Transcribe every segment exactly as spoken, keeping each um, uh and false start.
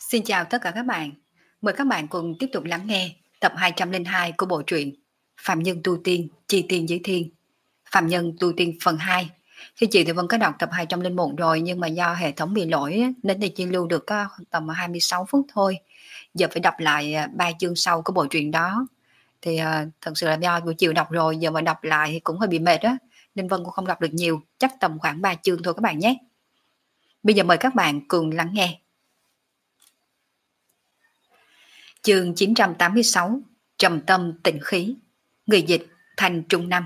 Xin chào tất cả các bạn. Mời các bạn cùng tiếp tục lắng nghe tập hai trăm lẻ hai của bộ truyện Phạm Nhân Tu Tiên, Chi Tiên Giới Thiên. Phạm Nhân Tu Tiên phần hai. Khi chị thì Vân có đọc tập hai trăm lẻ một rồi, nhưng mà do hệ thống bị lỗi á, nên thì chỉ lưu được có tầm hai mươi sáu phút thôi. Giờ phải đọc lại à, ba chương sau của bộ truyện đó. Thì à, thật sự là do buổi chiều đọc rồi, giờ mà đọc lại thì cũng hơi bị mệt á, nên Vân cũng không đọc được nhiều, chắc tầm khoảng ba chương thôi các bạn nhé. Bây giờ mời các bạn cùng lắng nghe. Chương chín trăm tám mươi sáu, Trầm tâm tịnh khí. Người dịch Thành Trung Năm.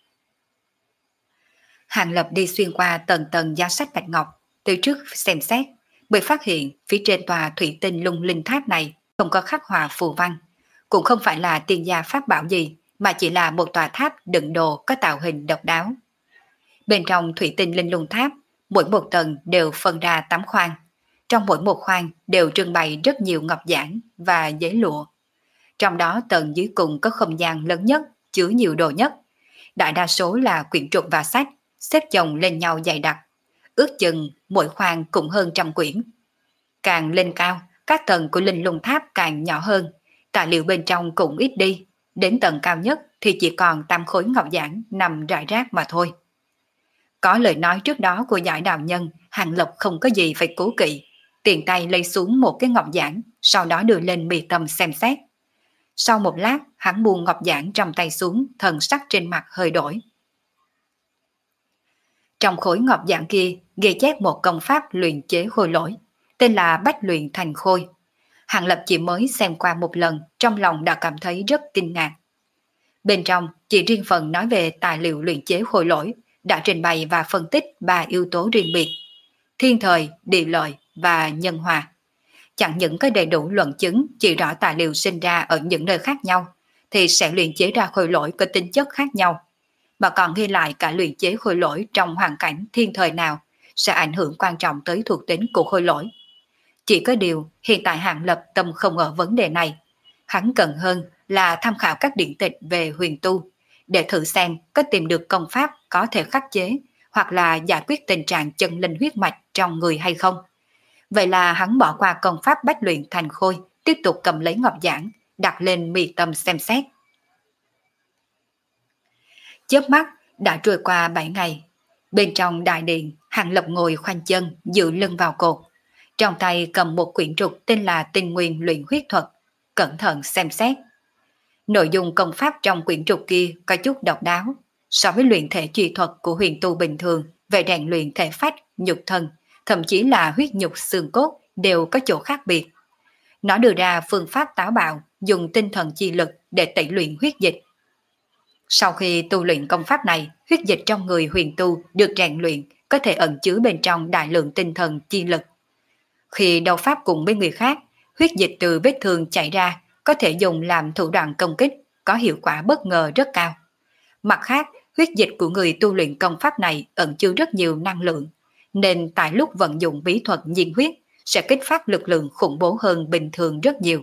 Hàng Lập đi xuyên qua tầng tầng giá sách bạch ngọc, từ trước xem xét, bởi phát hiện phía trên tòa thủy tinh lung linh tháp này không có khắc họa phù văn, cũng không phải là tiên gia pháp bảo gì, mà chỉ là một tòa tháp đựng đồ có tạo hình độc đáo. Bên trong thủy tinh linh lung tháp, mỗi một tầng đều phân ra tám khoang. Trong mỗi một khoang đều trưng bày rất nhiều ngọc giản và giấy lụa. Trong đó tầng dưới cùng có không gian lớn nhất, chứa nhiều đồ nhất. Đại đa số là quyển trục và sách, xếp chồng lên nhau dày đặc. Ước chừng mỗi khoang cũng hơn trăm quyển. Càng lên cao, các tầng của linh lung tháp càng nhỏ hơn. Tài liệu bên trong cũng ít đi. Đến tầng cao nhất thì chỉ còn tám khối ngọc giản nằm rải rác mà thôi. Có lời nói trước đó của giải đạo nhân, Hàng Lập không có gì phải cố kỵ. Tiền tay lấy xuống một cái ngọc giản, sau đó đưa lên mi tâm xem xét. Sau một lát, hắn buông ngọc giản trong tay xuống, thần sắc trên mặt hơi đổi. Trong khối ngọc giản kia, ghi chép một công pháp luyện chế khôi lỗi, tên là Bách Luyện Thành Khôi. Hàng Lập chỉ mới xem qua một lần, trong lòng đã cảm thấy rất kinh ngạc. Bên trong, chỉ riêng phần nói về tài liệu luyện chế khôi lỗi, đã trình bày và phân tích ba yếu tố riêng biệt: thiên thời, địa lợi và nhân hòa. Chẳng những có đầy đủ luận chứng chỉ rõ tài liệu sinh ra ở những nơi khác nhau, thì sẽ luyện chế ra khôi lỗi có tính chất khác nhau, mà còn ghi lại cả luyện chế khôi lỗi trong hoàn cảnh thiên thời nào sẽ ảnh hưởng quan trọng tới thuộc tính của khôi lỗi. Chỉ có điều hiện tại Hàng Lập tâm không ở vấn đề này, hắn cần hơn là tham khảo các điển tịch về huyền tu, để thử xem có tìm được công pháp có thể khắc chế hoặc là giải quyết tình trạng chân linh huyết mạch trong người hay không. Vậy là hắn bỏ qua công pháp Bách Luyện Thành Khôi, tiếp tục cầm lấy ngọc giản, đặt lên mi tâm xem xét. Chớp mắt đã trôi qua bảy ngày. Bên trong đại điện, Hàng Lập ngồi khoanh chân, dựa lưng vào cột. Trong tay cầm một quyển trục tên là Tinh Nguyên Luyện Huyết Thuật, cẩn thận xem xét. Nội dung công pháp trong quyển trục kia có chút độc đáo. So với luyện thể truy thuật của huyền tu bình thường, về rèn luyện thể phách, nhục thân, thậm chí là huyết nhục xương cốt đều có chỗ khác biệt. Nó đưa ra phương pháp táo bạo, dùng tinh thần chi lực để tẩy luyện huyết dịch. Sau khi tu luyện công pháp này, huyết dịch trong người huyền tu được rèn luyện có thể ẩn chứa bên trong đại lượng tinh thần chi lực. Khi đấu pháp cùng với người khác, huyết dịch từ vết thương chảy ra có thể dùng làm thủ đoạn công kích, có hiệu quả bất ngờ rất cao. Mặt khác, huyết dịch của người tu luyện công pháp này ẩn chứa rất nhiều năng lượng, nên tại lúc vận dụng bí thuật nhiên huyết sẽ kích phát lực lượng khủng bố hơn bình thường rất nhiều.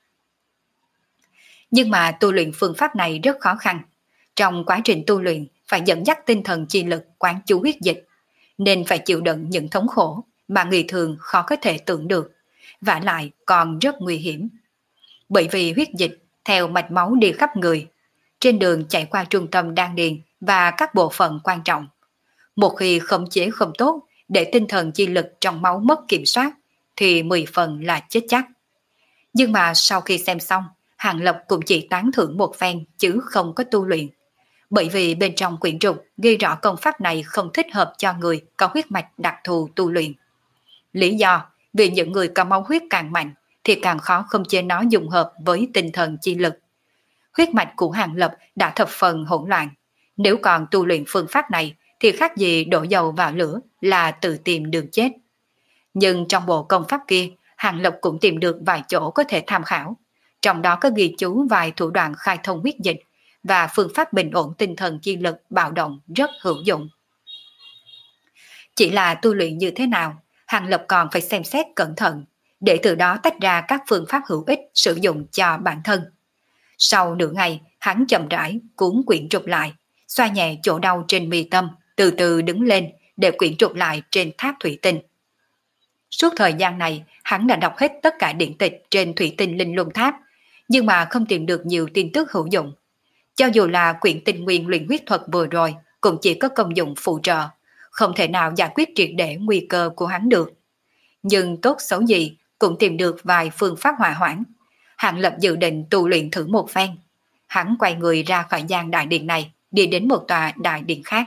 Nhưng mà tu luyện phương pháp này rất khó khăn. Trong quá trình tu luyện phải dẫn dắt tinh thần chi lực quán chú huyết dịch, nên phải chịu đựng những thống khổ mà người thường khó có thể tưởng được, vả lại còn rất nguy hiểm. Bởi vì huyết dịch theo mạch máu đi khắp người, trên đường chạy qua trung tâm đan điền và các bộ phận quan trọng. Một khi khống chế không tốt, để tinh thần chi lực trong máu mất kiểm soát, thì mười phần là chết chắc. Nhưng mà sau khi xem xong, Hàng Lập cũng chỉ tán thưởng một phen chứ không có tu luyện. Bởi vì bên trong quyển trục ghi rõ công pháp này không thích hợp cho người có huyết mạch đặc thù tu luyện. Lý do vì những người có máu huyết càng mạnh thì càng khó khống chế nó dùng hợp với tinh thần chi lực. Huyết mạch của Hàng Lập đã thập phần hỗn loạn. Nếu còn tu luyện phương pháp này thì khác gì đổ dầu vào lửa là tự tìm đường chết. Nhưng trong bộ công pháp kia, Hàng Lập cũng tìm được vài chỗ có thể tham khảo. Trong đó có ghi chú vài thủ đoạn khai thông huyết dịch và phương pháp bình ổn tinh thần chi lực bạo động rất hữu dụng. Chỉ là tu luyện như thế nào, Hàng Lập còn phải xem xét cẩn thận, để từ đó tách ra các phương pháp hữu ích sử dụng cho bản thân. Sau nửa ngày, hắn chậm rãi cuốn quyển trục lại, xoa nhẹ chỗ đau trên mi tâm, từ từ đứng lên để quyển trục lại trên tháp thủy tinh. Suốt thời gian này, hắn đã đọc hết tất cả điển tịch trên Thủy Tinh Linh Luân Tháp, nhưng mà không tìm được nhiều tin tức hữu dụng. Cho dù là quyển tinh nguyên luyện huyết thuật vừa rồi, cũng chỉ có công dụng phụ trợ, không thể nào giải quyết triệt để nguy cơ của hắn được. Nhưng tốt xấu gì cũng tìm được vài phương pháp hòa hoãn. Hàng Lập dự định tu luyện thử một phen. Hắn quay người ra khỏi gian đại điện này, đi đến một tòa đại điện khác.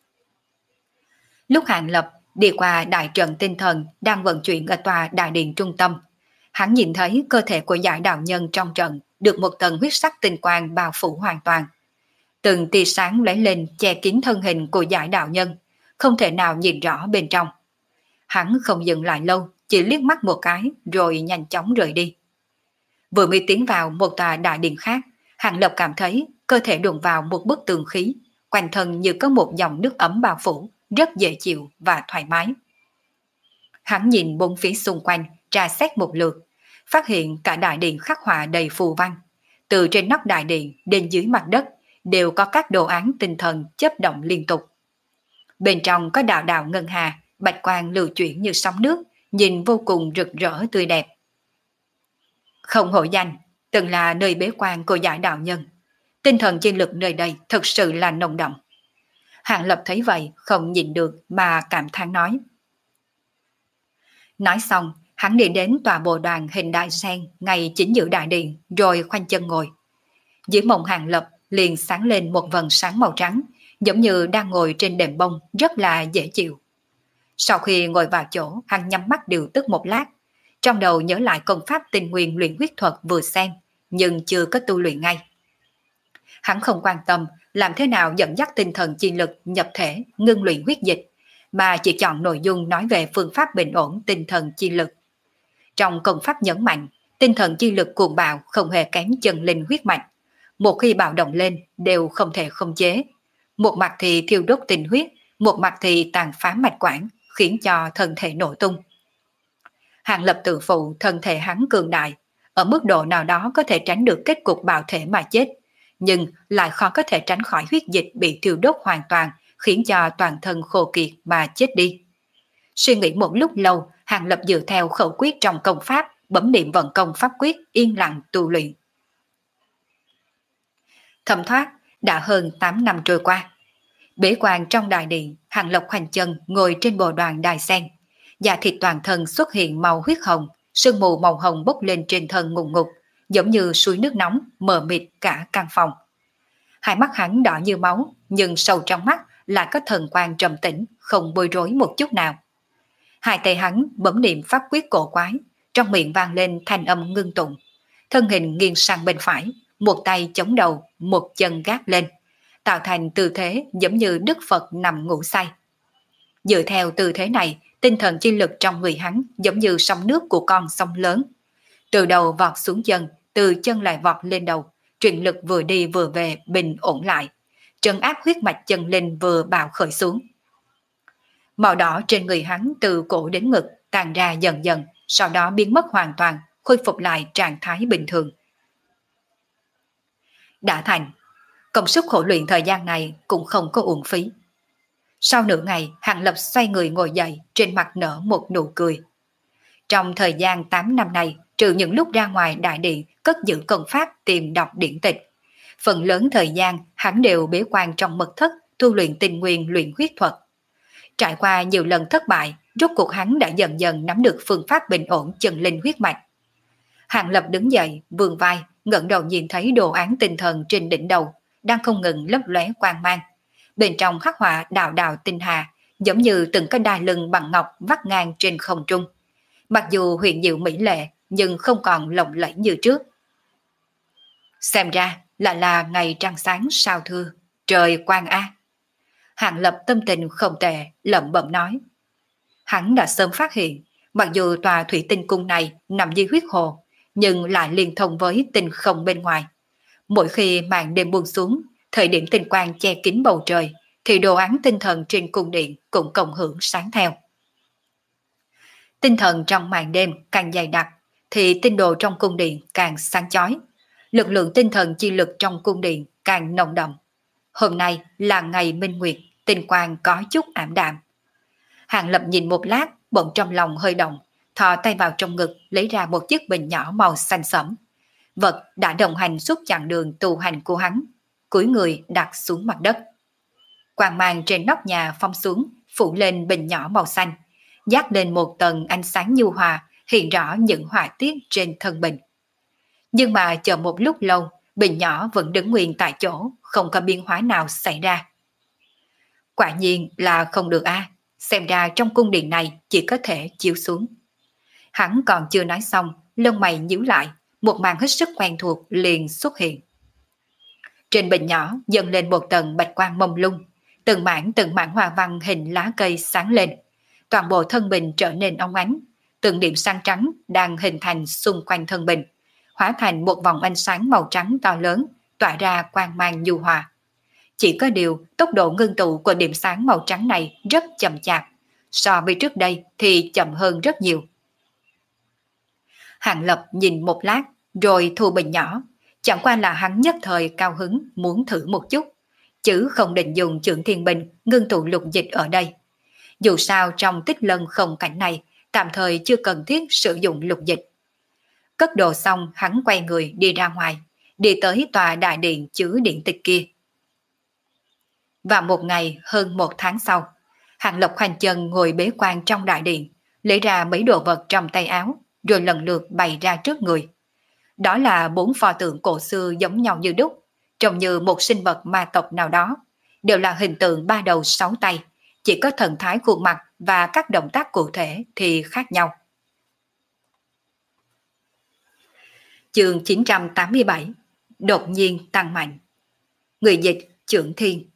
Lúc Hàng Lập đi qua đại trận tinh thần đang vận chuyển ở tòa đại điện trung tâm, hắn nhìn thấy cơ thể của giải đạo nhân trong trận được một tầng huyết sắc tinh quang bao phủ hoàn toàn. Từng tia sáng lóe lên che kín thân hình của giải đạo nhân, không thể nào nhìn rõ bên trong. Hắn không dừng lại lâu, chỉ liếc mắt một cái rồi nhanh chóng rời đi. Vừa mới tiến vào một tòa đại điện khác, Hàng Lập cảm thấy cơ thể đụng vào một bức tường khí, quanh thân như có một dòng nước ấm bao phủ, rất dễ chịu và thoải mái. Hắn nhìn bốn phía xung quanh, tra xét một lượt, phát hiện cả đại điện khắc họa đầy phù văn. Từ trên nóc đại điện đến dưới mặt đất đều có các đồ án tinh thần chớp động liên tục. Bên trong có đạo đạo ngân hà, bạch quang lưu chuyển như sóng nước, nhìn vô cùng rực rỡ tươi đẹp. Không hổ danh, từng là nơi bế quan của giải đạo nhân. Tinh thần chi lực nơi đây thật sự là nồng đậm. Hàng Lập thấy vậy không nhìn được mà cảm thán nói. Nói xong, hắn đi đến tòa bồ đoàn hình đại sen ngay chính giữa đại điện rồi khoanh chân ngồi. Dưới mông Hàng Lập liền sáng lên một vầng sáng màu trắng, giống như đang ngồi trên đệm bông, rất là dễ chịu. Sau khi ngồi vào chỗ, hắn nhắm mắt điều tức một lát, trong đầu nhớ lại công pháp tinh nguyên luyện huyết thuật vừa xem, nhưng chưa có tu luyện ngay. Hắn không quan tâm làm thế nào dẫn dắt tinh thần chi lực nhập thể ngưng luyện huyết dịch, mà chỉ chọn nội dung nói về phương pháp bình ổn tinh thần chi lực. Trong công pháp nhấn mạnh, tinh thần chi lực cuồng bạo không hề kém chân linh huyết mạch. Một khi bạo động lên đều không thể khống chế. Một mặt thì thiêu đốt tinh huyết, một mặt thì tàn phá mạch quản, khiến cho thân thể nổ tung. Hàng Lập tự phụ thân thể hắn cường đại, ở mức độ nào đó có thể tránh được kết cục bạo thể mà chết, nhưng lại khó có thể tránh khỏi huyết dịch bị thiêu đốt hoàn toàn, khiến cho toàn thân khô kiệt mà chết đi. Suy nghĩ một lúc lâu, Hàng Lập dựa theo khẩu quyết trong công pháp, bấm niệm vận công pháp quyết, yên lặng tu luyện. Thấm thoát, đã hơn tám năm trôi qua. Bế quan trong đại điện, Hàng Lập khoanh chân ngồi trên bồ đoàn đài sen. Da thịt toàn thân xuất hiện màu huyết hồng, sương mù màu hồng bốc lên trên thân ngùng ngục, giống như suối nước nóng mờ mịt cả căn phòng. Hai mắt hắn đỏ như máu, nhưng sâu trong mắt lại có thần quang trầm tĩnh, không bối rối một chút nào. Hai tay hắn bấm niệm pháp quyết cổ quái, trong miệng vang lên thanh âm ngưng tụng. Thân hình nghiêng sang bên phải, một tay chống đầu, một chân gác lên, tạo thành tư thế giống như Đức Phật nằm ngủ say. Dựa theo tư thế này, tinh thần chi lực trong người hắn giống như sóng nước của con sông lớn. Từ đầu vọt xuống chân, từ chân lại vọt lên đầu, truyền lực vừa đi vừa về bình ổn lại, trấn áp huyết mạch chân linh vừa bạo khởi xuống. Màu đỏ trên người hắn từ cổ đến ngực tàn ra dần dần, sau đó biến mất hoàn toàn, khôi phục lại trạng thái bình thường. Đã thành, công sức khổ luyện thời gian này cũng không có uổng phí. Sau nửa ngày, Hàng Lập xoay người ngồi dậy, trên mặt nở một nụ cười. Trong thời gian tám năm này, trừ những lúc ra ngoài đại điện cất giữ công pháp tìm đọc điển tịch, phần lớn thời gian hắn đều bế quan trong mật thất tu luyện tinh nguyên luyện huyết thuật. Trải qua nhiều lần thất bại, rốt cuộc hắn đã dần dần nắm được phương pháp bình ổn chân linh huyết mạch. Hàng Lập đứng dậy, vươn vai, ngẩng đầu nhìn thấy đồ án tinh thần trên đỉnh đầu, đang không ngừng lấp lóe quang mang. Bên trong khắc họa đạo đạo tinh hà, giống như từng cái đai lưng bằng ngọc vắt ngang trên không trung. Mặc dù huyền diệu mỹ lệ, nhưng không còn lộng lẫy như trước. Xem ra lại là ngày trăng sáng sao thưa, trời quang a. Hàng Lập tâm tình không tệ, lẩm bẩm nói. Hắn đã sớm phát hiện, mặc dù tòa thủy tinh cung này nằm dưới huyết hồ, nhưng lại liên thông với tinh không bên ngoài. Mỗi khi màn đêm buông xuống, thời điểm tinh quang che kín bầu trời, thì đồ án tinh thần trên cung điện cũng cộng hưởng sáng theo. Tinh thần trong màn đêm càng dày đặc, thì tinh đồ trong cung điện càng sáng chói. Lực lượng tinh thần chi lực trong cung điện càng nồng đậm. Hôm nay là ngày minh nguyệt, tinh quang có chút ảm đạm. Hàng Lập nhìn một lát, bỗng trong lòng hơi động, thò tay vào trong ngực lấy ra một chiếc bình nhỏ màu xanh sẫm. Vật đã đồng hành suốt chặng đường tu hành của hắn, cúi người đặt xuống mặt đất. Quang mang trên nóc nhà phong xuống, phủ lên bình nhỏ màu xanh, dát lên một tầng ánh sáng nhu hòa, hiện rõ những họa tiết trên thân bình. Nhưng mà chờ một lúc lâu, bình nhỏ vẫn đứng nguyên tại chỗ, không có biến hóa nào xảy ra. Quả nhiên là không được a, à. Xem ra trong cung điện này chỉ có thể chiếu xuống. Hắn còn chưa nói xong, lông mày nhíu lại, một màn hết sức quen thuộc liền xuất hiện. Trên bình nhỏ dâng lên một tầng bạch quang mông lung, từng mảng từng mảng hoa văn hình lá cây sáng lên, toàn bộ thân bình trở nên óng ánh, từng điểm sáng trắng đang hình thành xung quanh thân bình, hóa thành một vòng ánh sáng màu trắng to lớn, tỏa ra quang mang nhu hòa. Chỉ có điều, tốc độ ngưng tụ của điểm sáng màu trắng này rất chậm chạp, so với trước đây thì chậm hơn rất nhiều. Hàng Lập nhìn một lát, rồi thu bình nhỏ, chẳng qua là hắn nhất thời cao hứng muốn thử một chút, chứ không định dùng Chưởng Thiên Bình ngưng tụ lục dịch ở đây. Dù sao trong Tích Lân không cảnh này, tạm thời chưa cần thiết sử dụng lục dịch. Cất đồ xong, hắn quay người đi ra ngoài, đi tới tòa đại điện chứa điện tịch kia. Và một ngày hơn một tháng sau, Hàng Lập khoanh chân ngồi bế quan trong đại điện, lấy ra mấy đồ vật trong tay áo, rồi lần lượt bày ra trước người. Đó là bốn pho tượng cổ xưa giống nhau như đúc, trông như một sinh vật ma tộc nào đó, đều là hình tượng ba đầu sáu tay, chỉ có thần thái khuôn mặt và các động tác cụ thể thì khác nhau. Chương chín trăm tám mươi bảy, đột nhiên tăng mạnh. Người dịch Chưởng Thiên.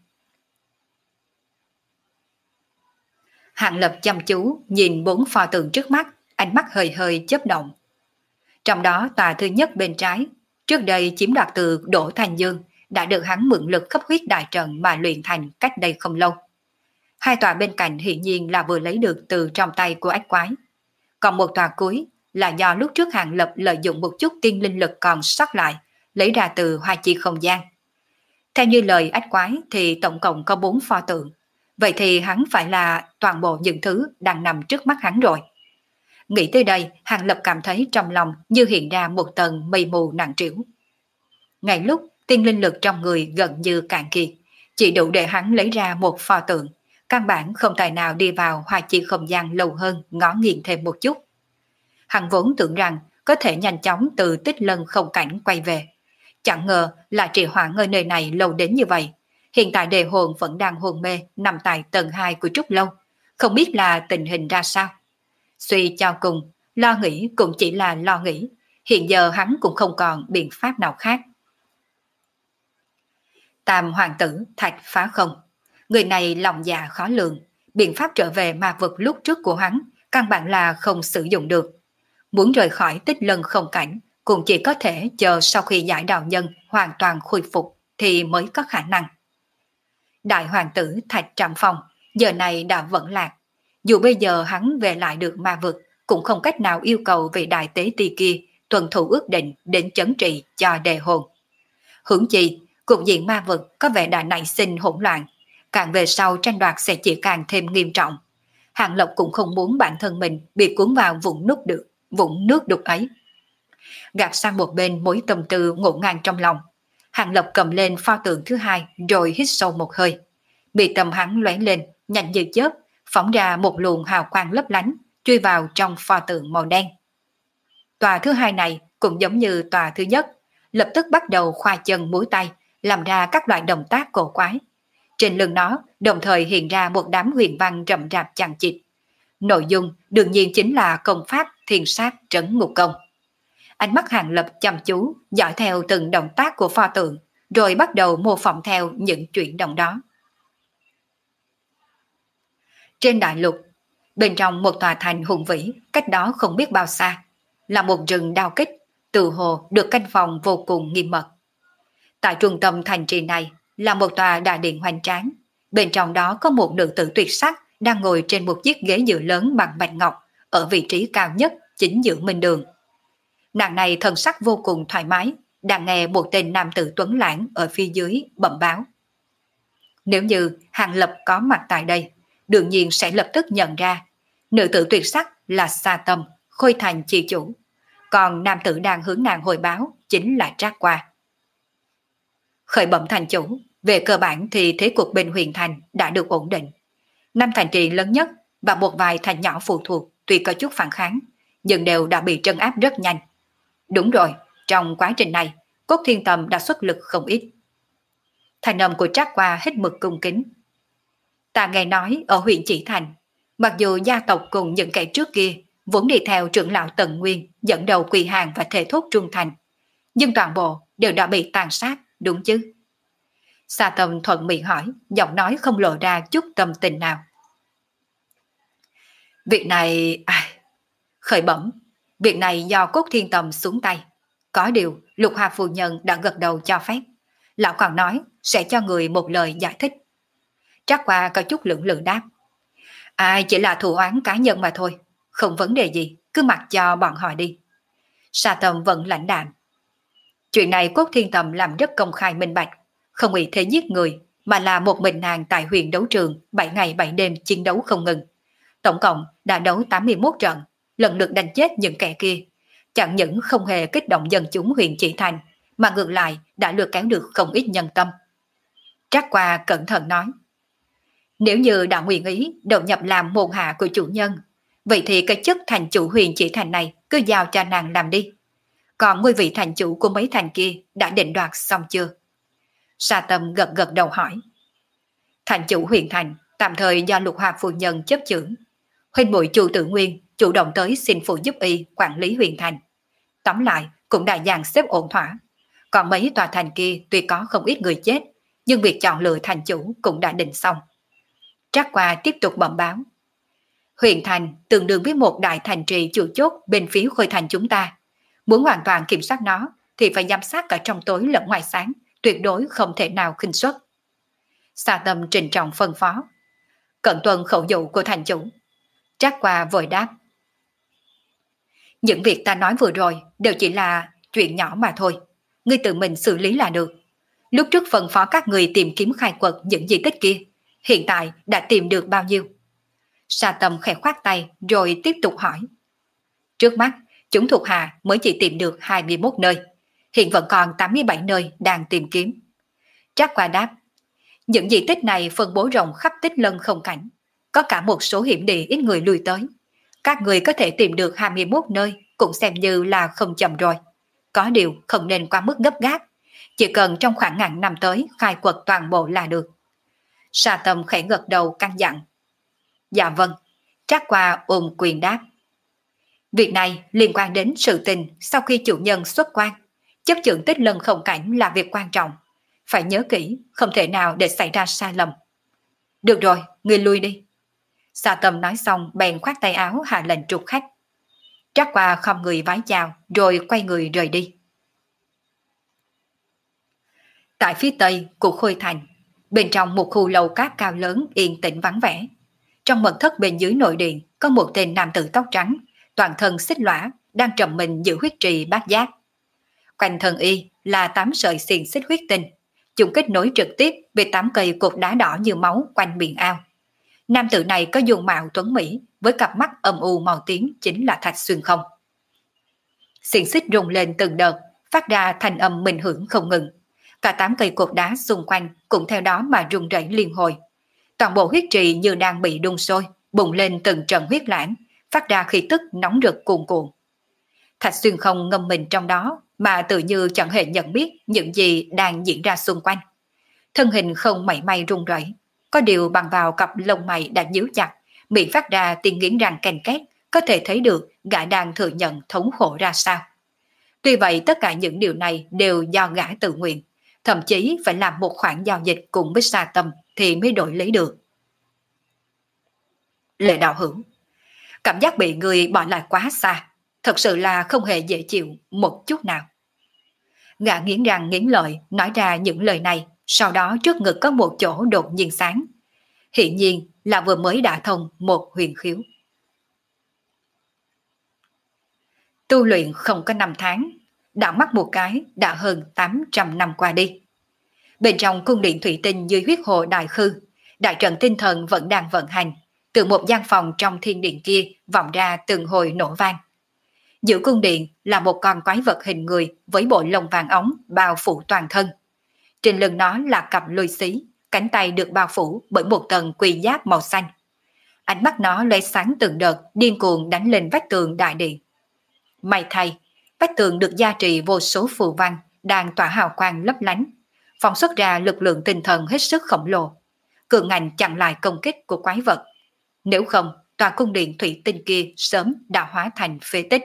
Hàng Lập chăm chú nhìn bốn pho tượng trước mắt, ánh mắt hơi hơi chớp động. Trong đó tòa thứ nhất bên trái, trước đây chiếm đoạt từ Đỗ Thành Dương, đã được hắn mượn lực khắp huyết đại trận mà luyện thành cách đây không lâu. Hai tòa bên cạnh hiển nhiên là vừa lấy được từ trong tay của ách quái. Còn một tòa cuối là do lúc trước Hàng Lập lợi dụng một chút tiên linh lực còn sót lại, lấy ra từ hoa chi không gian. Theo như lời ách quái thì tổng cộng có bốn pho tượng. Vậy thì hắn phải là toàn bộ những thứ đang nằm trước mắt hắn rồi. Nghĩ tới đây, Hàng Lập cảm thấy trong lòng như hiện ra một tầng mây mù nặng trĩu. Ngay lúc tiên linh lực trong người gần như cạn kiệt, chỉ đủ để hắn lấy ra một pho tượng, căn bản không tài nào đi vào hoa chi không gian lâu hơn ngó nghiêng thêm một chút. Hắn vốn tưởng rằng có thể nhanh chóng từ Tích Lân không cảnh quay về, chẳng ngờ là trì hoãn ở nơi này lâu đến như vậy. Hiện tại đề hồn vẫn đang hôn mê nằm tại tầng hai của Trúc Lâu, không biết là tình hình ra sao. Suy cho cùng, lo nghĩ cũng chỉ là lo nghĩ, hiện giờ hắn cũng không còn biện pháp nào khác. Tam hoàng tử Thạch Phá Không, người này lòng dạ khó lường, biện pháp trở về ma vực lúc trước của hắn căn bản là không sử dụng được. Muốn rời khỏi Tích Lân không cảnh cũng chỉ có thể chờ sau khi giải đạo nhân hoàn toàn khôi phục thì mới có khả năng. Đại hoàng tử Thạch Trạm Phong giờ này đã vẫn lạc, dù bây giờ hắn về lại được ma vực cũng không cách nào yêu cầu vị đại tế ti kia tuân thủ ước định đến chấn trị cho đề hồn. Hưởng chi, cục diện ma vực có vẻ đã nảy sinh hỗn loạn, càng về sau tranh đoạt sẽ chỉ càng thêm nghiêm trọng. Hàng Lập cũng không muốn bản thân mình bị cuốn vào vũng nước được, vũng nước đục ấy. Gạt sang một bên mối tâm tư ngổn ngang trong lòng, Hàng Lập cầm lên pho tượng thứ hai rồi hít sâu một hơi. Bị tầm hắn lóe lên, nhanh như chớp, phóng ra một luồng hào quang lấp lánh, chui vào trong pho tượng màu đen. Tòa thứ hai này cũng giống như tòa thứ nhất, lập tức bắt đầu khoa chân múa tay, làm ra các loại động tác cổ quái. Trên lưng nó đồng thời hiện ra một đám huyền văn rậm rạp chằng chịt. Nội dung đương nhiên chính là công pháp thiên sát trấn ngục công. Ánh mắt Hàng Lập chăm chú, dõi theo từng động tác của pho tượng, rồi bắt đầu mô phỏng theo những chuyển động đó. Trên đại lục, bên trong một tòa thành hùng vĩ, cách đó không biết bao xa, là một rừng đao kích, tự hồ được canh phòng vô cùng nghiêm mật. Tại trung tâm thành trì này là một tòa đại điện hoành tráng, bên trong đó có một nữ tử tuyệt sắc đang ngồi trên một chiếc ghế dựa lớn bằng bạch ngọc, ở vị trí cao nhất chính giữa minh đường. Nàng này thần sắc vô cùng thoải mái, đang nghe một tên nam tử tuấn lãng ở phía dưới bẩm báo. Nếu như Hàng Lập có mặt tại đây, đương nhiên sẽ lập tức nhận ra nữ tử tuyệt sắc là Sa Tâm, Khôi Thành chi chủ, còn nam tử đang hướng nàng hồi báo chính là Trác Qua. Khởi bẩm thành chủ, về cơ bản thì thế cục bên Huyền Thành đã được ổn định. Năm thành trì lớn nhất và một vài thành nhỏ phụ thuộc tuy có chút phản kháng, nhưng đều đã bị trấn áp rất nhanh. Đúng rồi, trong quá trình này, Cốt Thiên Tầm đã xuất lực không ít. Thành âm của Trác Qua hết mực cung kính. Ta nghe nói ở huyện Chỉ Thành, mặc dù gia tộc cùng những kẻ trước kia vốn đi theo trưởng lão Tần Nguyên dẫn đầu quỳ hàng và thề thốt trung thành, nhưng toàn bộ đều đã bị tàn sát, đúng chứ? Sa Tâm thuận miệng hỏi, giọng nói không lộ ra chút tâm tình nào. Việc này... À, khởi bẩm, việc này do Cốt Thiên Tầm xuống tay. Có điều, Lục Hoa phu nhân đã gật đầu cho phép. Lão còn nói sẽ cho người một lời giải thích. Trác Qua có chút lưỡng lự đáp. Ai chỉ là thù oán cá nhân mà thôi, không vấn đề gì, cứ mặc cho bọn họ đi. Sa Tâm vẫn lãnh đạm. Chuyện này Cốt Thiên Tầm làm rất công khai minh bạch, không ý thế giết người, mà là một mình nàng tại huyền đấu trường bảy ngày bảy đêm chiến đấu không ngừng. Tổng cộng đã đấu tám mươi mốt trận, lần lượt đánh chết những kẻ kia. Chẳng những không hề kích động dân chúng huyện Chỉ Thành, mà ngược lại đã lừa kéo được không ít nhân tâm. Trác Qua cẩn thận nói. Nếu như đã nguyện ý đầu nhập làm môn hạ của chủ nhân, vậy thì cái chức thành chủ huyền Chỉ Thành này cứ giao cho nàng làm đi. Còn ngôi vị thành chủ của mấy thành kia đã định đoạt xong chưa? Sa Tâm gật gật đầu hỏi. Thành chủ huyền thành tạm thời do Lục Hoa phu nhân chấp chưởng. Huynh muội Chu Tử Nguyên chủ động tới xin phụ giúp y quản lý huyền thành. Tóm lại cũng đã dàn xếp ổn thỏa. Còn mấy tòa thành kia tuy có không ít người chết, nhưng việc chọn lựa thành chủ cũng đã định xong. Trác Qua tiếp tục bẩm báo. Huyền thành tương đương với một đại thành trì chủ chốt bên phía Khôi Thành chúng ta. Muốn hoàn toàn kiểm soát nó thì phải giám sát cả trong tối lẫn ngoài sáng, tuyệt đối không thể nào khinh suất. Sa Tâm trịnh trọng phân phó. Cẩn tuân khẩu dụ của thành chủ. Trác Qua vội đáp. Những việc ta nói vừa rồi đều chỉ là chuyện nhỏ mà thôi. Ngươi tự mình xử lý là được. Lúc trước phân phó các người tìm kiếm khai quật những di tích kia, hiện tại đã tìm được bao nhiêu? Sa Tâm khẽ khoát tay rồi tiếp tục hỏi. Trước mắt, chúng thuộc hạ mới chỉ tìm được hai mươi mốt nơi. Hiện vẫn còn tám mươi bảy nơi đang tìm kiếm. Trác Qua đáp. Những di tích này phân bố rộng khắp Tích Lân không cảnh. Có cả một số hiểm địa ít người lui tới. Các người có thể tìm được hai mươi mốt nơi cũng xem như là không chậm rồi. Có điều không nên quá mức gấp gáp. Chỉ cần trong khoảng ngàn năm tới khai quật toàn bộ là được. Sa Tâm khẽ gật đầu căn dặn. Dạ vâng. Trác Qua ôm quyền đáp. Việc này liên quan đến sự tình sau khi chủ nhân xuất quan. Chấp chưởng Tích Lân không cảnh là việc quan trọng. Phải nhớ kỹ, không thể nào để xảy ra sai lầm. Được rồi, ngươi lui đi. Sa Tâm nói xong bèn khoát tay áo hạ lệnh trục khách. Trác Qua không người vái chào rồi quay người rời đi. Tại phía tây của Khôi Thành, bên trong một khu lầu cát cao lớn yên tĩnh vắng vẻ. Trong mật thất bên dưới nội điện có một tên nam tử tóc trắng, toàn thân xích lõa, đang trầm mình giữ huyết trì bát giác. Quanh thân y là tám sợi xiềng xích huyết tinh, chúng kết nối trực tiếp với tám cây cột đá đỏ như máu quanh miệng ao. Nam tử này có dung mạo tuấn mỹ, với cặp mắt âm u màu tím chính là Thạch Xuyên Không. Xiềng xích rung lên từng đợt, phát ra thành âm minh hưởng không ngừng. Cả tám cây cột đá xung quanh cũng theo đó mà rung rẩy liên hồi. Toàn bộ huyết trì như đang bị đun sôi, bùng lên từng trận huyết lãng, phát ra khí tức nóng rực cuồn cuộn. Thạch Xuyên Không ngâm mình trong đó, mà tự như chẳng hề nhận biết những gì đang diễn ra xung quanh. Thân hình không mảy may rung rẩy, có điều bằng vào cặp lông mày đã nhíu chặt, miệng phát ra tiếng nghiến răng ken két, có thể thấy được gã đang thừa nhận thống khổ ra sao. Tuy vậy tất cả những điều này đều do gã tự nguyện, thậm chí phải làm một khoản giao dịch cùng với Sa Tâm thì mới đổi lấy được. Lệ đạo hữu, cảm giác bị người bỏ lại quá xa, thật sự là không hề dễ chịu một chút nào. Gã nghiến răng nghiến lợi nói ra những lời này, sau đó trước ngực có một chỗ đột nhiên sáng. Hiện nhiên là vừa mới đã thông một huyền khiếu. Tu luyện không có năm tháng, đảo mắt một cái đã hơn tám trăm năm qua đi. Bên trong cung điện thủy tinh dưới huyết hồ đại khư, đại trận tinh thần vẫn đang vận hành, từ một gian phòng trong thiên điện kia vọng ra từng hồi nổ vang. Giữa cung điện là một con quái vật hình người với bộ lông vàng óng bao phủ toàn thân. Trên lưng nó là cặp lôi xí, cánh tay được bao phủ bởi một tầng quỳ giáp màu xanh. Ánh mắt nó lóe sáng từng đợt, điên cuồng đánh lên vách tường đại điện. May thay, vách tường được gia trì vô số phù văn đang tỏa hào quang lấp lánh, phóng xuất ra lực lượng tinh thần hết sức khổng lồ, cường ngạnh chặn lại công kích của quái vật. Nếu không, tòa cung điện thủy tinh kia sớm đã hóa thành phế tích.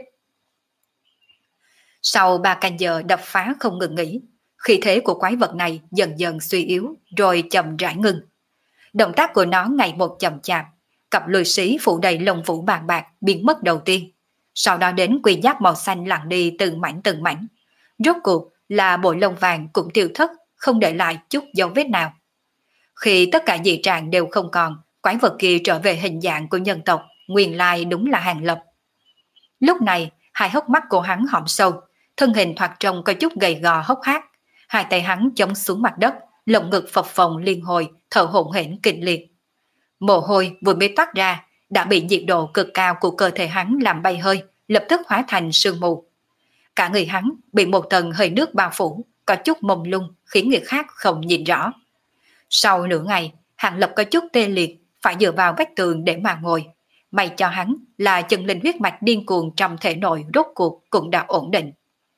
Sau ba canh giờ đập phá không ngừng nghỉ, khí thế của quái vật này dần dần suy yếu rồi chậm rãi ngừng. Động tác của nó ngày một chậm chạp, cặp lùi xí phủ đầy lông vũ bàn bạc biến mất đầu tiên. Sau đó đến quy giáp màu xanh lặn đi từng mảnh từng mảnh. Rốt cuộc là bộ lông vàng cũng tiêu thất, không để lại chút dấu vết nào. Khi tất cả dị trạng đều không còn, quái vật kia trở về hình dạng của nhân tộc, nguyên lai đúng là Hàng Lập. Lúc này, hai hốc mắt của hắn hõm sâu, thân hình thoạt trông có chút gầy gò hốc hác, hai tay hắn chống xuống mặt đất, lồng ngực phập phồng liên hồi, thở hổn hển kịch liệt. Mồ hôi vừa mới toát ra, đã bị nhiệt độ cực cao của cơ thể hắn làm bay hơi, lập tức hóa thành sương mù. Cả người hắn bị một tầng hơi nước bao phủ, có chút mông lung khiến người khác không nhìn rõ. Sau nửa ngày, Hàng Lập có chút tê liệt, phải dựa vào vách tường để mà ngồi. May cho hắn là chân linh huyết mạch điên cuồng trong thể nội rốt cuộc cũng đã ổn định.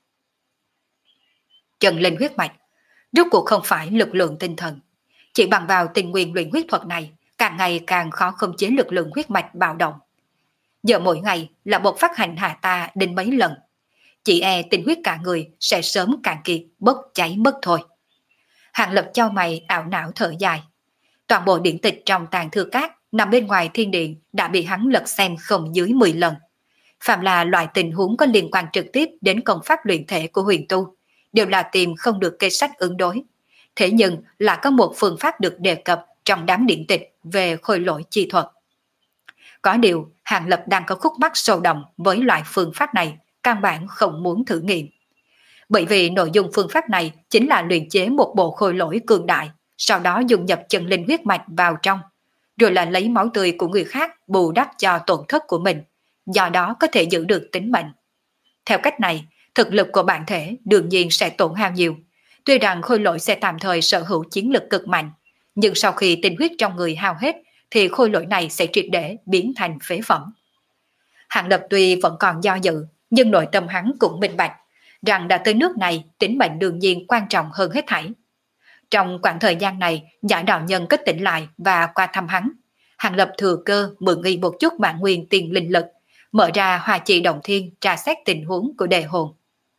Chân linh huyết mạch rốt cuộc không phải lực lượng tinh thần. Chỉ bằng vào tình nguyên luyện huyết thuật này, càng ngày càng khó khống chế lực lượng huyết mạch bạo động. Giờ mỗi ngày là một phát hành hạ ta đến mấy lần. Chỉ e tinh huyết cả người sẽ sớm cạn kiệt, bốc cháy mất thôi. Hàng Lập chau mày ảo não thở dài. Toàn bộ điển tịch trong tàng thư cát nằm bên ngoài thiên điện đã bị hắn lật xem không dưới mười lần. Phạm là loại tình huống có liên quan trực tiếp đến công pháp luyện thể của huyền tu, đều là tìm không được kê sách ứng đối. Thế nhưng là có một phương pháp được đề cập trong đám điển tịch về khôi lỗi chi thuật. Có điều, Hàng Lập đang có khúc mắc sâu đậm với loại phương pháp này, căn bản không muốn thử nghiệm. Bởi vì nội dung phương pháp này chính là luyện chế một bộ khôi lỗi cường đại, sau đó dùng nhập chân linh huyết mạch vào trong, rồi là lấy máu tươi của người khác bù đắp cho tổn thất của mình, do đó có thể giữ được tính mệnh. Theo cách này, thực lực của bản thể đương nhiên sẽ tổn hao nhiều. Tuy rằng khôi lỗi sẽ tạm thời sở hữu chiến lực cực mạnh, nhưng sau khi tinh huyết trong người hao hết thì khôi lỗi này sẽ triệt để biến thành phế phẩm. Hàng Lập tuy vẫn còn do dự, nhưng nội tâm hắn cũng minh bạch rằng đã tới nước này, tính mệnh đương nhiên quan trọng hơn hết thảy. Trong khoảng thời gian này, Giải đạo nhân kết tỉnh lại và qua thăm hắn. Hàng Lập thừa cơ mượn nghi một chút bản nguyên tiền linh lực, mở ra Hoa Chỉ Động Thiên tra xét tình huống của đề hồn.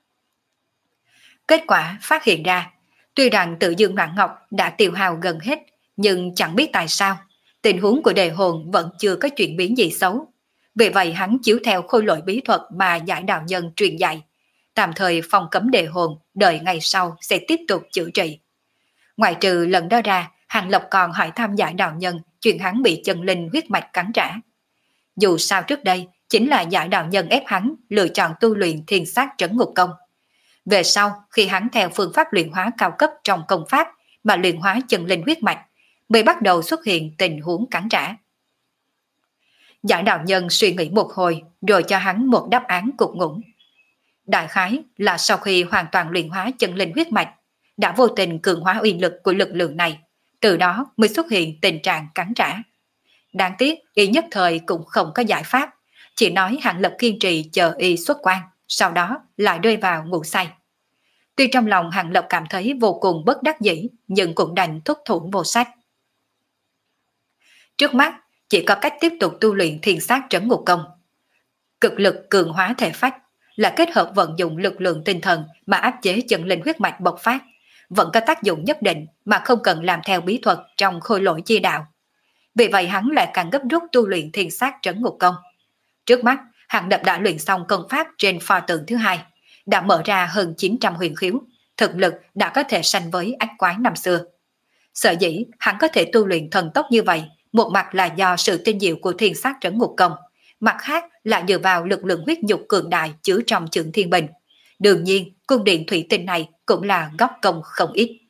Kết quả phát hiện ra, tuy rằng tự dương Noãn Ngọc đã tiêu hao gần hết, nhưng chẳng biết tại sao, tình huống của đề hồn vẫn chưa có chuyển biến gì xấu. Vì vậy hắn chiếu theo khôi lỗi bí thuật mà Giải đạo nhân truyền dạy, tạm thời phong cấm đề hồn, đợi ngày sau sẽ tiếp tục chữa trị. Ngoài trừ lần đó ra, Hàng Lập còn hỏi thăm Giải đạo nhân chuyện hắn bị chân linh huyết mạch cắn trả. Dù sao trước đây, chính là Giải đạo nhân ép hắn lựa chọn tu luyện thiên sát trấn ngục công. Về sau, khi hắn theo phương pháp luyện hóa cao cấp trong công pháp mà luyện hóa chân linh huyết mạch, mới bắt đầu xuất hiện tình huống cắn trả. Giải đạo nhân suy nghĩ một hồi rồi cho hắn một đáp án cục ngủng. Đại khái là sau khi hoàn toàn luyện hóa chân linh huyết mạch, đã vô tình cường hóa uy lực của lực lượng này, từ đó mới xuất hiện tình trạng cắn trả. Đáng tiếc, y nhất thời cũng không có giải pháp, chỉ nói Hàng Lập kiên trì chờ y xuất quan, sau đó lại rơi vào ngủ say. Tuy trong lòng Hàng Lập cảm thấy vô cùng bất đắc dĩ, nhưng cũng đành thúc thủ vô sách. Trước mắt, chỉ có cách tiếp tục tu luyện thiên sát trấn ngục công. Cực lực cường hóa thể phách là kết hợp vận dụng lực lượng tinh thần mà áp chế chân linh huyết mạch bộc phát, vẫn có tác dụng nhất định mà không cần làm theo bí thuật trong khôi lỗi chi đạo. Vì vậy hắn lại càng gấp rút tu luyện thiên sát trấn ngục công. Trước mắt, Hàng Lập đã luyện xong công pháp trên pho tượng thứ hai, đã mở ra hơn chín trăm huyền khiếu, thực lực đã có thể sánh với ách quái năm xưa. Sở dĩ hắn có thể tu luyện thần tốc như vậy, một mặt là do sự tinh diệu của thiên sát trấn ngục công, mặt khác là dựa vào lực lượng huyết nhục cường đại chứa trong Chưởng Thiên Bình. Đương nhiên, cung điện thủy tinh này cũng là góp công không ít.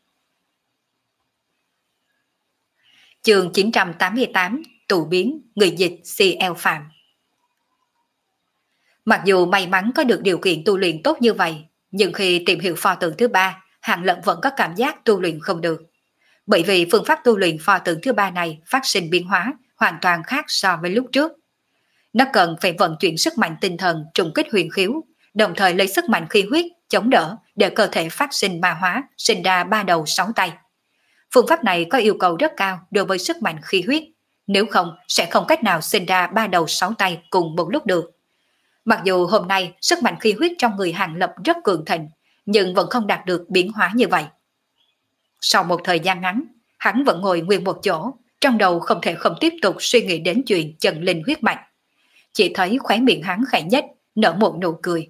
Chương chín trăm tám mươi tám, tụ biến, người dịch xê lờ Phạm. Mặc dù may mắn có được điều kiện tu luyện tốt như vậy, nhưng khi tìm hiểu pho tượng thứ ba, Hàng Lập vẫn có cảm giác tu luyện không được. Bởi vì phương pháp tu luyện pho tượng thứ ba này phát sinh biến hóa hoàn toàn khác so với lúc trước. Nó cần phải vận chuyển sức mạnh tinh thần trùng kích huyền khiếu, đồng thời lấy sức mạnh khí huyết chống đỡ để cơ thể phát sinh ma hóa, sinh ra ba đầu sáu tay. Phương pháp này có yêu cầu rất cao đối với sức mạnh khí huyết, nếu không sẽ không cách nào sinh ra ba đầu sáu tay cùng một lúc được. Mặc dù hôm nay sức mạnh khí huyết trong người Hàng Lập rất cường thịnh, nhưng vẫn không đạt được biến hóa như vậy. Sau một thời gian ngắn, hắn vẫn ngồi nguyên một chỗ, trong đầu không thể không tiếp tục suy nghĩ đến chuyện chân linh huyết mạch. Chỉ thấy khóe miệng hắn khẽ nhếch, nở một nụ cười.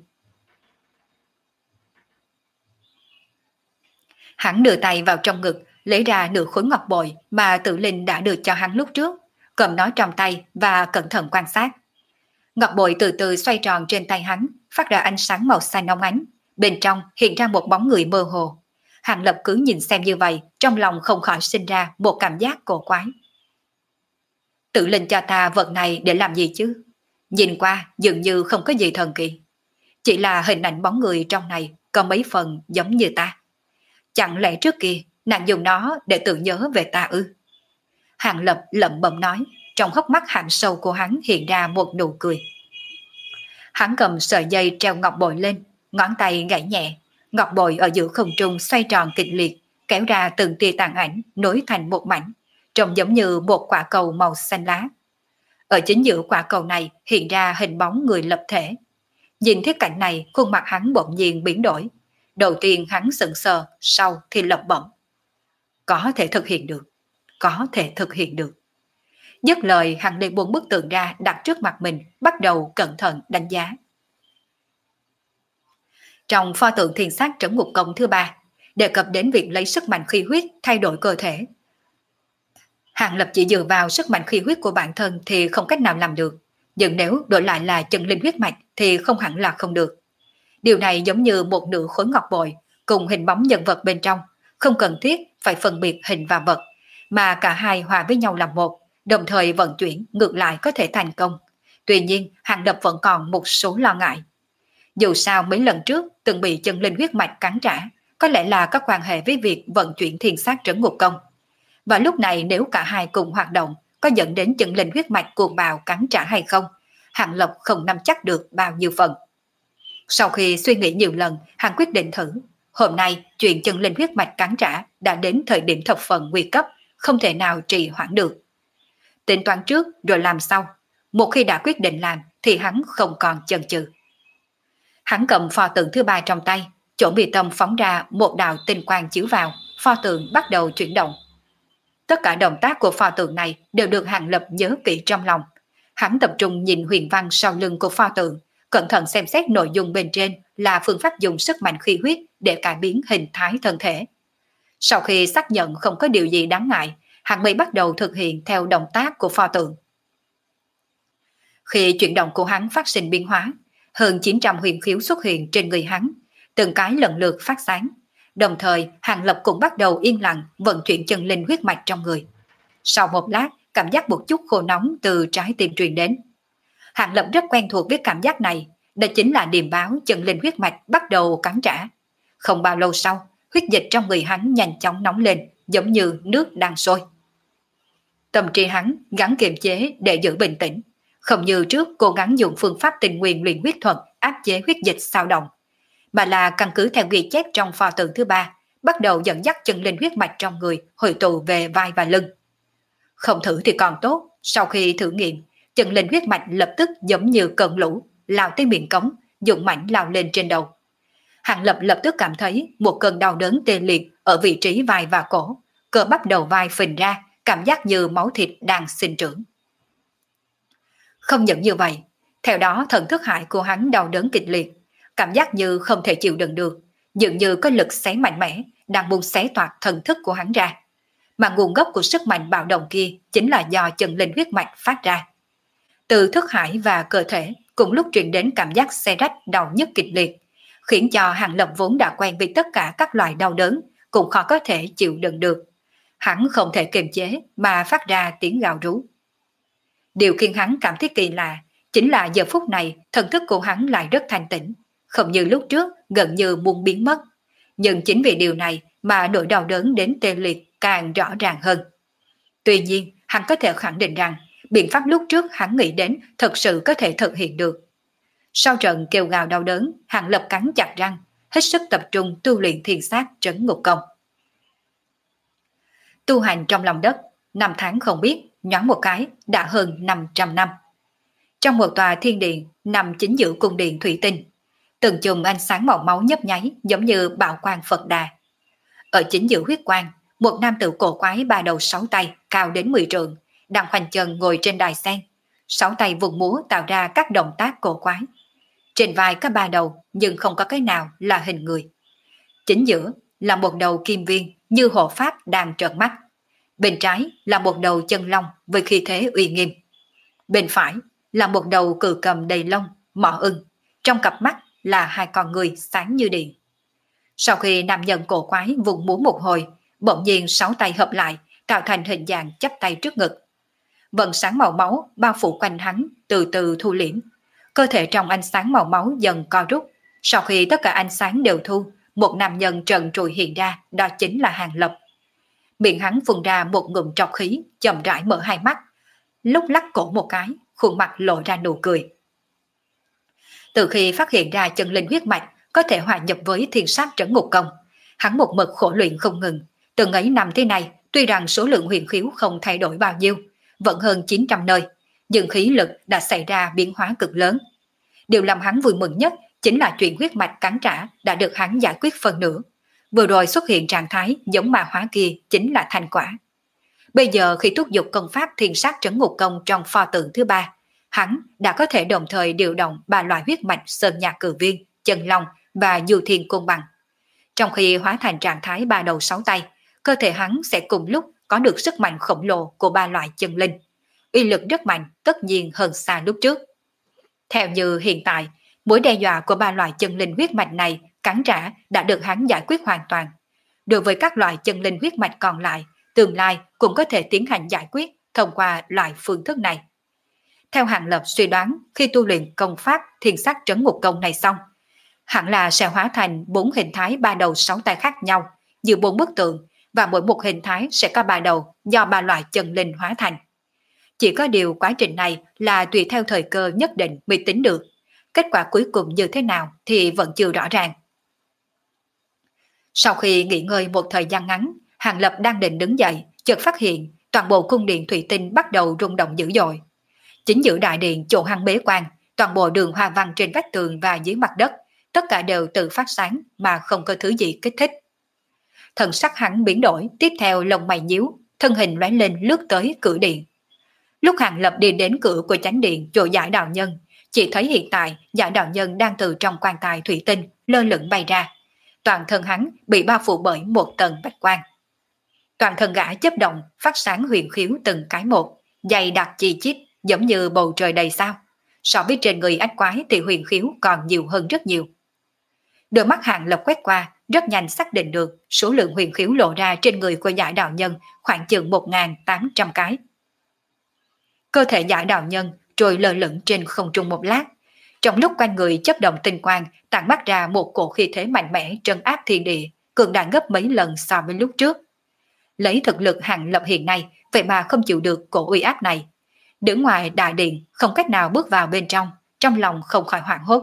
Hắn đưa tay vào trong ngực, lấy ra nửa khối ngọc bội mà Tự Linh đã được cho hắn lúc trước, cầm nó trong tay và cẩn thận quan sát. Ngọc bội từ từ xoay tròn trên tay hắn, phát ra ánh sáng màu xanh óng ánh, bên trong hiện ra một bóng người mơ hồ. Hàng Lập cứ nhìn xem như vậy, trong lòng không khỏi sinh ra một cảm giác cổ quái. Tự Linh cho ta vật này để làm gì chứ? Nhìn qua dường như không có gì thần kỳ. Chỉ là hình ảnh bóng người trong này có mấy phần giống như ta. Chẳng lẽ trước kia nàng dùng nó để tự nhớ về ta ư? Hàng Lập lẩm bẩm nói, trong hốc mắt hạnh sâu của hắn hiện ra một nụ cười. Hắn cầm sợi dây treo ngọc bội lên, ngón tay gảy nhẹ, ngọc bội ở giữa không trung xoay tròn kịch liệt, kéo ra từng tia tàn ảnh nối thành một mảnh, trông giống như một quả cầu màu xanh lá. Ở chính giữa quả cầu này hiện ra hình bóng người lập thể. Nhìn thấy cảnh này, khuôn mặt hắn bỗng nhiên biến đổi. Đầu tiên hắn sững sờ, sau thì lẩm bẩm. Có thể thực hiện được, có thể thực hiện được. Dứt lời, hắn lấy bốn bức tượng ra đặt trước mặt mình, bắt đầu cẩn thận đánh giá. Trong pho tượng Thiên Sát Trấn Ngục Công thứ ba, đề cập đến việc lấy sức mạnh khí huyết thay đổi cơ thể. Hàng Lập chỉ dựa vào sức mạnh khí huyết của bản thân thì không cách nào làm được, nhưng nếu đổi lại là chân linh huyết mạch thì không hẳn là không được. Điều này giống như một nửa khối ngọc bội cùng hình bóng nhân vật bên trong, không cần thiết phải phân biệt hình và vật, mà cả hai hòa với nhau làm một, đồng thời vận chuyển ngược lại có thể thành công. Tuy nhiên, Hàng Lập vẫn còn một số lo ngại. Dù sao mấy lần trước từng bị chân linh huyết mạch cắn trả, có lẽ là có quan hệ với việc vận chuyển Thiên Sát Trấn Ngục Công. Và lúc này nếu cả hai cùng hoạt động, có dẫn đến chân linh huyết mạch cuồng bạo cắn trả hay không, Hàng Lập không nắm chắc được bao nhiêu phần. Sau khi suy nghĩ nhiều lần, hắn quyết định thử. Hôm nay, chuyện chân linh huyết mạch cắn trả đã đến thời điểm thập phần nguy cấp, không thể nào trì hoãn được. Tính toán trước rồi làm sau. Một khi đã quyết định làm thì hắn không còn chần chừ. Hắn cầm pho tượng thứ ba trong tay, chỗ mi tâm phóng ra một đạo tinh quang chiếu vào, pho tượng bắt đầu chuyển động. Tất cả động tác của pho tượng này đều được Hàng Lập nhớ kỹ trong lòng. Hắn tập trung nhìn huyền văn sau lưng của pho tượng, cẩn thận xem xét nội dung bên trên là phương pháp dùng sức mạnh khí huyết để cải biến hình thái thân thể. Sau khi xác nhận không có điều gì đáng ngại, hắn mới bắt đầu thực hiện theo động tác của pho tượng. Khi chuyển động của hắn phát sinh biến hóa, hơn chín trăm huyền khiếu xuất hiện trên người hắn, từng cái lần lượt phát sáng. Đồng thời, Hàng Lập cũng bắt đầu yên lặng vận chuyển chân linh huyết mạch trong người. Sau một lát, cảm giác một chút khô nóng từ trái tim truyền đến. Hàng Lập rất quen thuộc với cảm giác này, đó chính là điềm báo chân linh huyết mạch bắt đầu cắn trả. Không bao lâu sau, huyết dịch trong người hắn nhanh chóng nóng lên, giống như nước đang sôi. Tâm trí hắn gắng kiềm chế để giữ bình tĩnh, không như trước cố gắng dùng phương pháp tình nguyên luyện huyết thuật áp chế huyết dịch xao động, mà là căn cứ theo ghi chép trong pho tượng thứ ba, bắt đầu dẫn dắt chân linh huyết mạch trong người hội tụ về vai và lưng. Không thử thì còn tốt, sau khi thử nghiệm, chân linh huyết mạch lập tức giống như cơn lũ, lao tới miệng cống, dũng mãnh lao lên trên đầu. Hàng Lập lập tức cảm thấy một cơn đau đớn tê liệt ở vị trí vai và cổ, cơ bắp đầu vai phình ra, cảm giác như máu thịt đang sinh trưởng. Không những như vậy, theo đó thần thức hải của hắn đau đớn kịch liệt, cảm giác như không thể chịu đựng được, dường như có lực xé mạnh mẽ đang muốn xé toạc thần thức của hắn ra. Mà nguồn gốc của sức mạnh bạo động kia chính là do chân linh huyết mạch phát ra. Từ thức hải và cơ thể cùng lúc truyền đến cảm giác xé rách đau nhức kịch liệt, khiến cho Hàng Lập vốn đã quen với tất cả các loại đau đớn cũng khó có thể chịu đựng được. Hắn không thể kiềm chế mà phát ra tiếng gào rú. Điều khiến hắn cảm thấy kỳ lạ Chính là giờ phút này thần thức của hắn lại rất thanh tĩnh, không như lúc trước gần như muốn biến mất. Nhưng chính vì điều này mà nỗi đau đớn đến tê liệt càng rõ ràng hơn. Tuy nhiên, hắn có thể khẳng định rằng biện pháp lúc trước hắn nghĩ đến thật sự có thể thực hiện được. Sau trận kêu gào đau đớn, hắn lập cắn chặt răng, hết sức tập trung tu luyện thiên sát trấn ngục công. Tu hành trong lòng đất, năm tháng không biết, nhoáng một cái đã hơn năm trăm năm. Trong một tòa thiên điện nằm chính giữa cung điện thủy tinh, từng chùm ánh sáng màu máu nhấp nháy giống như bạo quang Phật Đà. Ở chính giữa huyết quang, một nam tử cổ quái ba đầu sáu tay, cao đến mười trượng, đang khoanh chân ngồi trên đài sen, sáu tay vùng múa tạo ra các động tác cổ quái. Trên vai có ba đầu nhưng không có cái nào là hình người. Chính giữa là một đầu kim viên như hộ pháp đang trợn mắt. Bên trái là một đầu chân long với khí thế uy nghiêm. Bên phải là một đầu cự cầm đầy lông, mỏ ưng. Trong cặp mắt là hai con người sáng như điện. Sau khi nam nhân cổ quái vùng múa một hồi, bỗng nhiên sáu tay hợp lại, tạo thành hình dạng chắp tay trước ngực. Vầng sáng màu máu bao phủ quanh hắn, từ từ thu liễm. Cơ thể trong ánh sáng màu máu dần co rút. Sau khi tất cả ánh sáng đều thu, một nam nhân trần trụi hiện ra, đó chính là Hàng Lập. Miệng hắn phun ra một ngụm trọc khí, chậm rãi mở hai mắt, lúc lắc cổ một cái, khuôn mặt lộ ra nụ cười. Từ khi phát hiện ra chân linh huyết mạch có thể hòa nhập với thiên sát trấn ngục công, hắn một mực khổ luyện không ngừng. Từng ấy năm thế này, tuy rằng số lượng huyền khiếu không thay đổi bao nhiêu, vẫn hơn chín trăm nơi, nhưng khí lực đã xảy ra biến hóa cực lớn. Điều làm hắn vui mừng nhất chính là chuyện huyết mạch cắn trả đã được hắn giải quyết phần nửa. Vừa rồi xuất hiện trạng thái giống ma hóa kia chính là thành quả. Bây giờ khi thúc giục công pháp thiên sát trấn ngục công trong pho tượng thứ ba, hắn đã có thể đồng thời điều động ba loại huyết mạch sơn nhạc cử viên, chân long và du thiên côn bằng. Trong khi hóa thành trạng thái ba đầu sáu tay, cơ thể hắn sẽ cùng lúc có được sức mạnh khổng lồ của ba loại chân linh. Uy lực rất mạnh, tất nhiên hơn xa lúc trước. Theo như hiện tại, mối đe dọa của ba loại chân linh huyết mạch này cắn trả đã được hắn giải quyết hoàn toàn. Đối với các loại chân linh huyết mạch còn lại, tương lai cũng có thể tiến hành giải quyết thông qua loại phương thức này. Theo Hàng Lập suy đoán, khi tu luyện công pháp thiên sát trấn ngục công này xong, hẳn là sẽ hóa thành bốn hình thái ba đầu sáu tay khác nhau, như bốn bức tượng, và mỗi một hình thái sẽ có ba đầu do ba loại chân linh hóa thành. Chỉ có điều quá trình này là tùy theo thời cơ nhất định mới tính được. Kết quả cuối cùng như thế nào thì vẫn chưa rõ ràng. Sau khi nghỉ ngơi một thời gian ngắn, Hàng Lập đang định đứng dậy, chợt phát hiện toàn bộ cung điện thủy tinh bắt đầu rung động dữ dội. Chính giữa đại điện chỗ hắn bế quan, toàn bộ đường hoa văn trên vách tường và dưới mặt đất, tất cả đều tự phát sáng mà không có thứ gì kích thích. Thần sắc hắn biến đổi, tiếp theo lông mày nhíu, thân hình lóe lên lướt tới cửa điện. Lúc Hàng Lập đi đến cửa của chánh điện chỗ Giải Đạo Nhân, chỉ thấy hiện tại Giải Đạo Nhân đang từ trong quan tài thủy tinh lơ lửng bay ra. Toàn thân hắn bị bao phủ bởi một tầng bạch quang. Toàn thân gã chớp động, phát sáng huyền khiếu từng cái một, dày đặc chi chít giống như bầu trời đầy sao. So với trên người ách quái thì huyền khiếu còn nhiều hơn rất nhiều. Đôi mắt Hàng Lập quét qua, rất nhanh xác định được số lượng huyền khiếu lộ ra trên người của Giải Đạo Nhân khoảng chừng một nghìn tám trăm cái. Cơ thể Giải Đạo Nhân trôi lơ lửng trên không trung một lát. Trong lúc quanh người chấp động tinh quang, tản mắt ra một cổ khí thế mạnh mẽ trấn áp thiên địa, cường đại gấp mấy lần so với lúc trước. Lấy thực lực Hàng Lập hiện nay, vậy mà không chịu được cổ uy áp này. Đứng ngoài đại điện, không cách nào bước vào bên trong, trong lòng không khỏi hoảng hốt.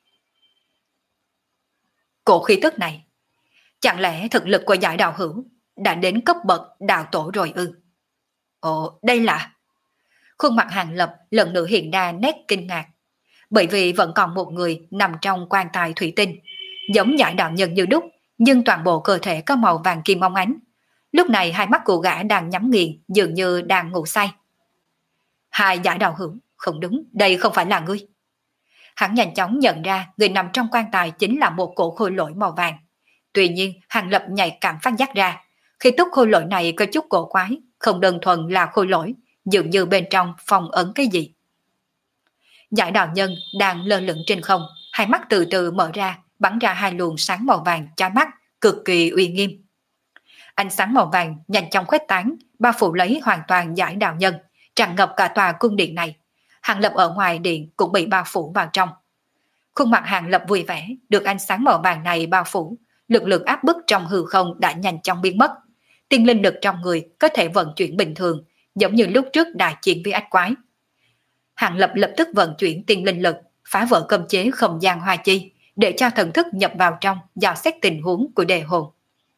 Cổ khí tức này, chẳng lẽ thực lực của Giải Đạo Hữu đã đến cấp bậc đạo tổ rồi ư? Ồ, đây là... Khuôn mặt Hàng Lập lần nữa hiện ra nét kinh ngạc, bởi vì vẫn còn một người nằm trong quan tài thủy tinh, giống Giải Đạo Nhân như đúc, nhưng toàn bộ cơ thể có màu vàng kim óng ánh. Lúc này hai mắt của gã đang nhắm nghiền, dường như đang ngủ say. Hai Giải Đạo Hữu, không đúng, đây không phải là ngươi. Hắn nhanh chóng nhận ra người nằm trong quan tài chính là một cổ khôi lỗi màu vàng. Tuy nhiên, Hàng Lập nhạy cảm phát giác ra, khi túc khôi lỗi này có chút cổ quái, không đơn thuần là khôi lỗi, dường như bên trong phong ấn cái gì. Giải Đạo Nhân đang lơ lửng trên không, hai mắt từ từ mở ra, bắn ra hai luồng sáng màu vàng chói mắt, cực kỳ uy nghiêm. Ánh sáng màu vàng nhanh chóng khuếch tán, bao phủ lấy hoàn toàn Giải Đạo Nhân, tràn ngập cả tòa cung điện này. Hàng Lập ở ngoài điện cũng bị bao phủ vào trong. Khuôn mặt Hàng Lập vui vẻ, được ánh sáng màu vàng này bao phủ, lực lượng áp bức trong hư không đã nhanh chóng biến mất. Tiên linh lực trong người có thể vận chuyển bình thường, giống như lúc trước đại chiến với ách quái. Hàng Lập lập tức vận chuyển tiên linh lực, phá vỡ cấm chế không gian hoa chi, để cho thần thức nhập vào trong dò xét tình huống của đề hồn.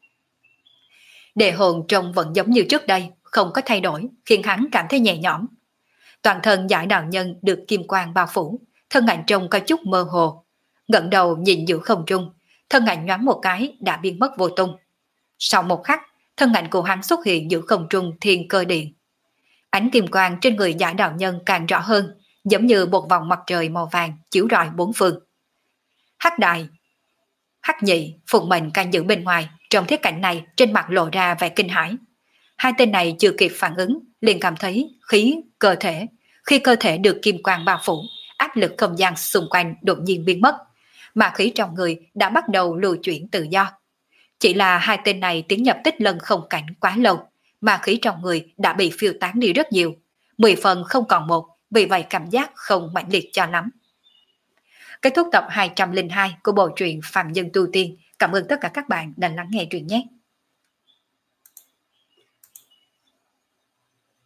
Đề hồn trông vẫn giống như trước đây, không có thay đổi, khiến hắn cảm thấy nhẹ nhõm. Toàn thân giải đạo nhân được kim quang bao phủ, thân ảnh trông có chút mơ hồ. Ngẩng đầu nhìn giữa không trung, thân ảnh nhoáng một cái đã biến mất vô tung. Sau một khắc, thân ảnh của hắn xuất hiện giữa không trung thiên cơ điện. Ánh kim quang trên người giải đạo nhân càng rõ hơn, giống như một vòng mặt trời màu vàng chiếu rọi bốn phương. Hắc đại, Hắc nhị, Phụng Mệnh canh giữ bên ngoài, trong thiết cảnh này trên mặt lộ ra vẻ kinh hãi. Hai tên này chưa kịp phản ứng, liền cảm thấy khí cơ thể, khi cơ thể được kim quang bao phủ, áp lực không gian xung quanh đột nhiên biến mất, mà khí trong người đã bắt đầu lưu chuyển tự do. Chỉ là hai tên này tiến nhập tích lân không cảnh quá lâu, mà khí trong người đã bị phiêu tán đi rất nhiều, mười phần không còn một, vì vậy cảm giác không mãnh liệt cho lắm. Kết thúc tập hai trăm lẻ hai của bộ truyện Phàm Nhân Tu Tiên. Cảm ơn tất cả các bạn đã lắng nghe truyện nhé.